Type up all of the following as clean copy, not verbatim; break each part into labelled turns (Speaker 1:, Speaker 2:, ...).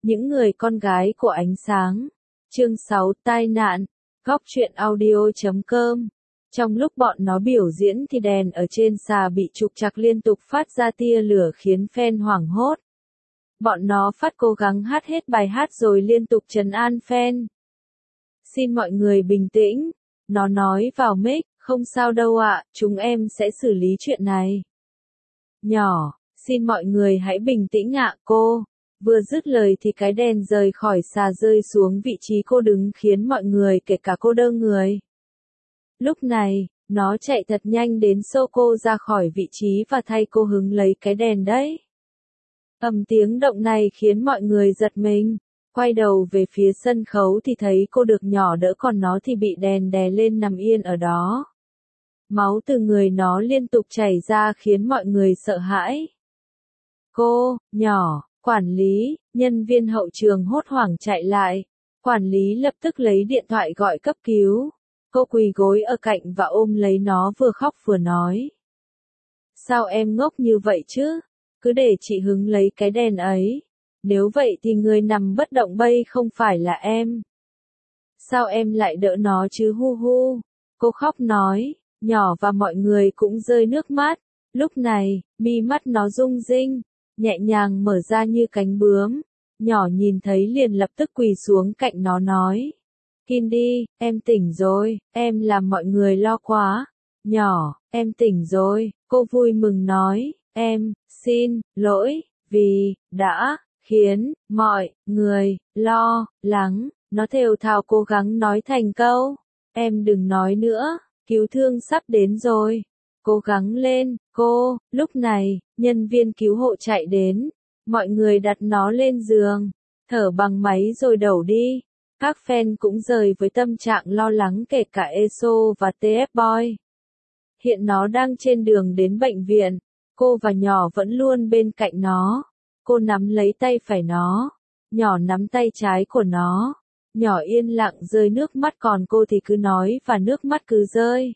Speaker 1: Những người con gái của ánh sáng. Chương 6 tai nạn. Góc truyện audio.com. Trong lúc bọn nó biểu diễn thì đèn ở trên xà bị trục trặc liên tục phát ra tia lửa khiến fan hoảng hốt. Bọn nó phát cố gắng hát hết bài hát rồi liên tục trấn an fan. Xin mọi người bình tĩnh. Nó nói vào mic, không sao đâu ạ, chúng em sẽ xử lý chuyện này. Nhỏ, xin mọi người hãy bình tĩnh ạ cô. Vừa dứt lời thì cái đèn rời khỏi xà rơi xuống vị trí cô đứng khiến mọi người kể cả cô đơ người. Lúc này, nó chạy thật nhanh đến xô cô ra khỏi vị trí và thay cô hứng lấy cái đèn đấy. Tiếng động này khiến mọi người giật mình. Quay đầu về phía sân khấu thì thấy cô được nhỏ đỡ còn nó thì bị đèn đè lên nằm yên ở đó. Máu từ người nó liên tục chảy ra khiến mọi người sợ hãi. Cô, nhỏ, quản lý, nhân viên hậu trường hốt hoảng chạy lại. Quản lý lập tức lấy điện thoại gọi cấp cứu. Cô quỳ gối ở cạnh và ôm lấy nó vừa khóc vừa nói. Sao em ngốc như vậy chứ? Cứ để chị hứng lấy cái đèn ấy. Nếu vậy thì người nằm bất động bây không phải là em. Sao em lại đỡ nó chứ hu hu? Cô khóc nói, nhỏ và mọi người cũng rơi nước mắt. Lúc này, mi mắt nó rung rinh, nhẹ nhàng mở ra như cánh bướm. Nhỏ nhìn thấy liền lập tức quỳ xuống cạnh nó nói. Kindy, em tỉnh rồi, em làm mọi người lo quá. Nhỏ, em tỉnh rồi, cô vui mừng nói, em, xin, lỗi, vì, đã, khiến, mọi, người, lo, lắng. Nó thều thào cố gắng nói thành câu. Em đừng nói nữa, cứu thương sắp đến rồi. Cố gắng lên, cô. Lúc này, nhân viên cứu hộ chạy đến. Mọi người đặt nó lên giường, thở bằng máy rồi đẩu đi. Các fan cũng rời với tâm trạng lo lắng kể cả ESO và TF Boy. Hiện nó đang trên đường đến bệnh viện. Cô và nhỏ vẫn luôn bên cạnh nó. Cô nắm lấy tay phải nó. Nhỏ nắm tay trái của nó. Nhỏ yên lặng rơi nước mắt còn cô thì cứ nói và nước mắt cứ rơi.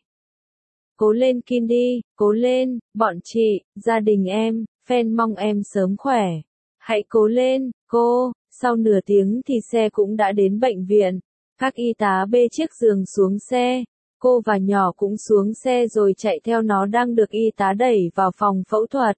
Speaker 1: Cố lên Kindy, cố lên, bọn chị, gia đình em, fan mong em sớm khỏe. Hãy cố lên, cô. Sau nửa tiếng thì xe cũng đã đến bệnh viện. Các y tá bê chiếc giường xuống xe. Cô và nhỏ cũng xuống xe rồi chạy theo nó đang được y tá đẩy vào phòng phẫu thuật.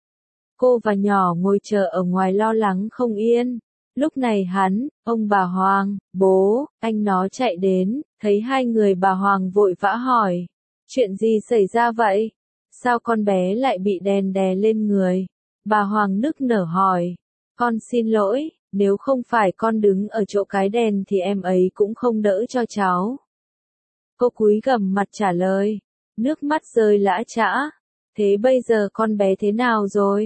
Speaker 1: Cô và nhỏ ngồi chờ ở ngoài lo lắng không yên. Lúc này ông bà Hoàng, bố, anh nó chạy đến, thấy hai người bà Hoàng vội vã hỏi. Chuyện gì xảy ra vậy? Sao con bé lại bị đèn đè lên người? Bà Hoàng nức nở hỏi. Con xin lỗi, nếu không phải con đứng ở chỗ cái đèn thì em ấy cũng không đỡ cho cháu. Cô cúi gằm mặt trả lời. Nước mắt rơi lã chã. Thế bây giờ con bé thế nào rồi?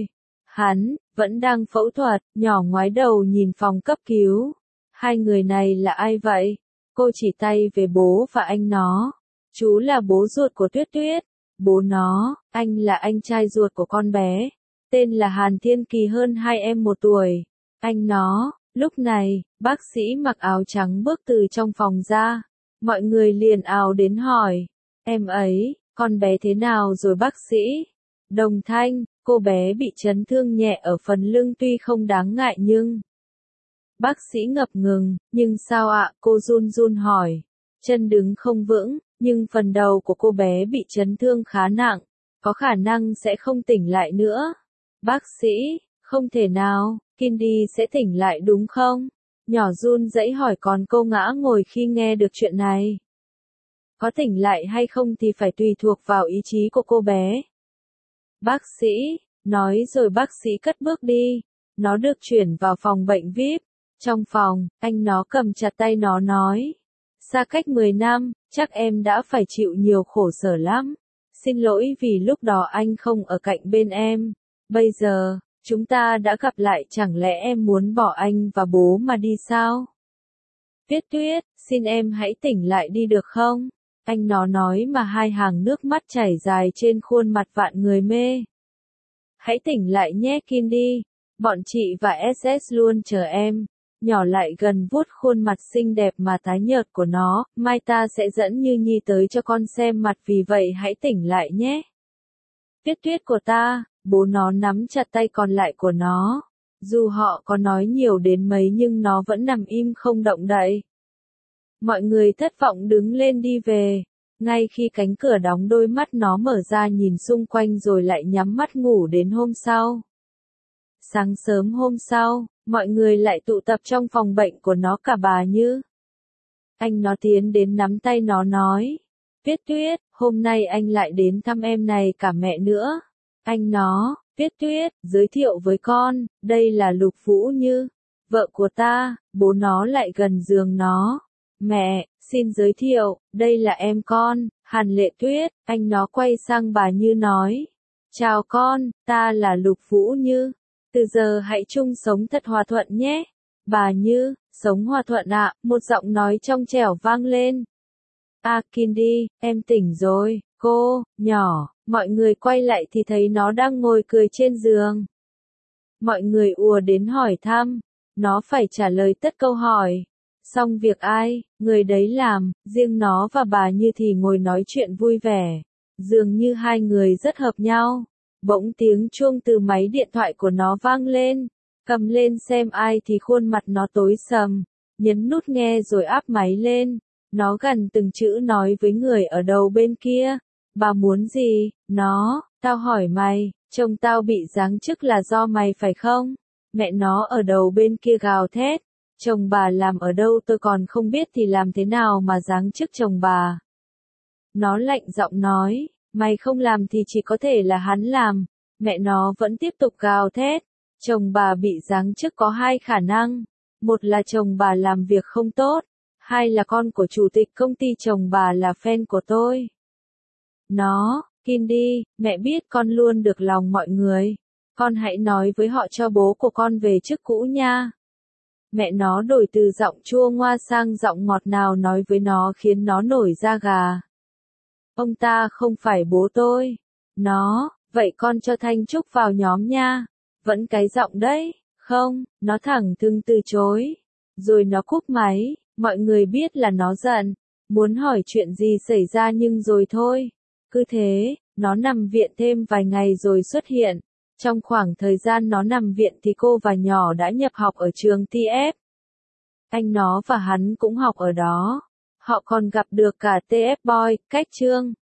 Speaker 1: Vẫn đang phẫu thuật. Nhỏ ngoái đầu nhìn phòng cấp cứu. Hai người này là ai vậy? Cô chỉ tay về bố và anh nó. Chú là bố ruột của Tuyết Tuyết. Bố nó, anh là anh trai ruột của con bé. Tên là Hàn Thiên Kỳ hơn hai em 1 tuổi. Anh nó, lúc này, bác sĩ mặc áo trắng bước từ trong phòng ra. Mọi người liền ào đến hỏi. Em ấy, con bé thế nào rồi bác sĩ? Đồng thanh, cô bé bị chấn thương nhẹ ở phần lưng tuy không đáng ngại nhưng. Bác sĩ ngập ngừng, nhưng sao ạ? Cô run run hỏi. Chân đứng không vững, nhưng phần đầu của cô bé bị chấn thương khá nặng. Có khả năng sẽ không tỉnh lại nữa. Bác sĩ, không thể nào, Kindy sẽ tỉnh lại đúng không? Nhỏ run rẩy hỏi còn cô ngã ngồi khi nghe được chuyện này. Có tỉnh lại hay không thì phải tùy thuộc vào ý chí của cô bé. Bác sĩ, nói rồi bác sĩ cất bước đi. Nó được chuyển vào phòng bệnh VIP. Trong phòng, anh nó cầm chặt tay nó nói. Xa cách 10 năm, chắc em đã phải chịu nhiều khổ sở lắm. Xin lỗi vì lúc đó anh không ở cạnh bên em. Bây giờ, chúng ta đã gặp lại chẳng lẽ em muốn bỏ anh và bố mà đi sao? Tuyết Tuyết, xin em hãy tỉnh lại đi được không? Anh nó nói mà hai hàng nước mắt chảy dài trên khuôn mặt vạn người mê. Hãy tỉnh lại nhé Kindy. Bọn chị và SS luôn chờ em. Nhỏ lại gần vuốt khuôn mặt xinh đẹp mà tái nhợt của nó. Mai ta sẽ dẫn Như Nhi tới cho con xem mặt vì vậy hãy tỉnh lại nhé. Tuyết Tuyết của ta, bố nó nắm chặt tay còn lại của nó. Dù họ có nói nhiều đến mấy nhưng nó vẫn nằm im không động đậy. Mọi người thất vọng đứng lên đi về. Ngay khi cánh cửa đóng đôi mắt nó mở ra nhìn xung quanh rồi lại nhắm mắt ngủ đến hôm sau. Sáng sớm hôm sau, mọi người lại tụ tập trong phòng bệnh của nó cả bà Như. Anh nó tiến đến nắm tay nó nói. Tuyết Tuyết, hôm nay anh lại đến thăm em này cả mẹ nữa. Anh nó, Tuyết Tuyết, giới thiệu với con, đây là Lục Vũ Như, vợ của ta, bố nó lại gần giường nó. Mẹ, xin giới thiệu, đây là em con, Hàn Lệ Tuyết, anh nó quay sang bà Như nói. Chào con, ta là Lục Vũ Như. Từ giờ hãy chung sống thật hòa thuận nhé. Bà Như, sống hòa thuận ạ, một giọng nói trong trẻo vang lên. Kindi, em tỉnh rồi, cô, nhỏ, mọi người quay lại thì thấy nó đang ngồi cười trên giường. Mọi người ùa đến hỏi thăm, nó phải trả lời tất câu hỏi. Xong việc ai, người đấy làm, riêng nó và bà Như thì ngồi nói chuyện vui vẻ. Dường như hai người rất hợp nhau. Bỗng tiếng chuông từ máy điện thoại của nó vang lên. Cầm lên xem ai thì khuôn mặt nó tối sầm. Nhấn nút nghe rồi áp máy lên. Nó gần từng chữ nói với người ở đầu bên kia. Bà muốn gì? Nó, tao hỏi mày, chồng tao bị giáng chức là do mày phải không? Mẹ nó ở đầu bên kia gào thét. Chồng bà làm ở đâu tôi còn không biết thì làm thế nào mà giáng chức chồng bà? Nó lạnh giọng nói, mày không làm thì chỉ có thể là hắn làm. Mẹ nó vẫn tiếp tục gào thét. Chồng bà bị giáng chức có hai khả năng. Một là chồng bà làm việc không tốt. Hai là con của chủ tịch công ty chồng bà là fan của tôi. Nó, Kindi, mẹ biết con luôn được lòng mọi người. Con hãy nói với họ cho bố của con về chức cũ nha. Mẹ nó đổi từ giọng chua ngoa sang giọng ngọt ngào nói với nó khiến nó nổi da gà. Ông ta không phải bố tôi. Nó, vậy con cho Thanh Trúc vào nhóm nha. Vẫn cái giọng đấy, không, nó thẳng thừng từ chối. Rồi nó cúp máy, mọi người biết là nó giận. Muốn hỏi chuyện gì xảy ra nhưng rồi thôi. Cứ thế, nó nằm viện thêm vài ngày rồi xuất hiện. Trong khoảng thời gian nó nằm viện thì cô và nhỏ đã nhập học ở trường TF. Anh nó và hắn cũng học ở đó. Họ còn gặp được cả TF Boy, Cách Trương.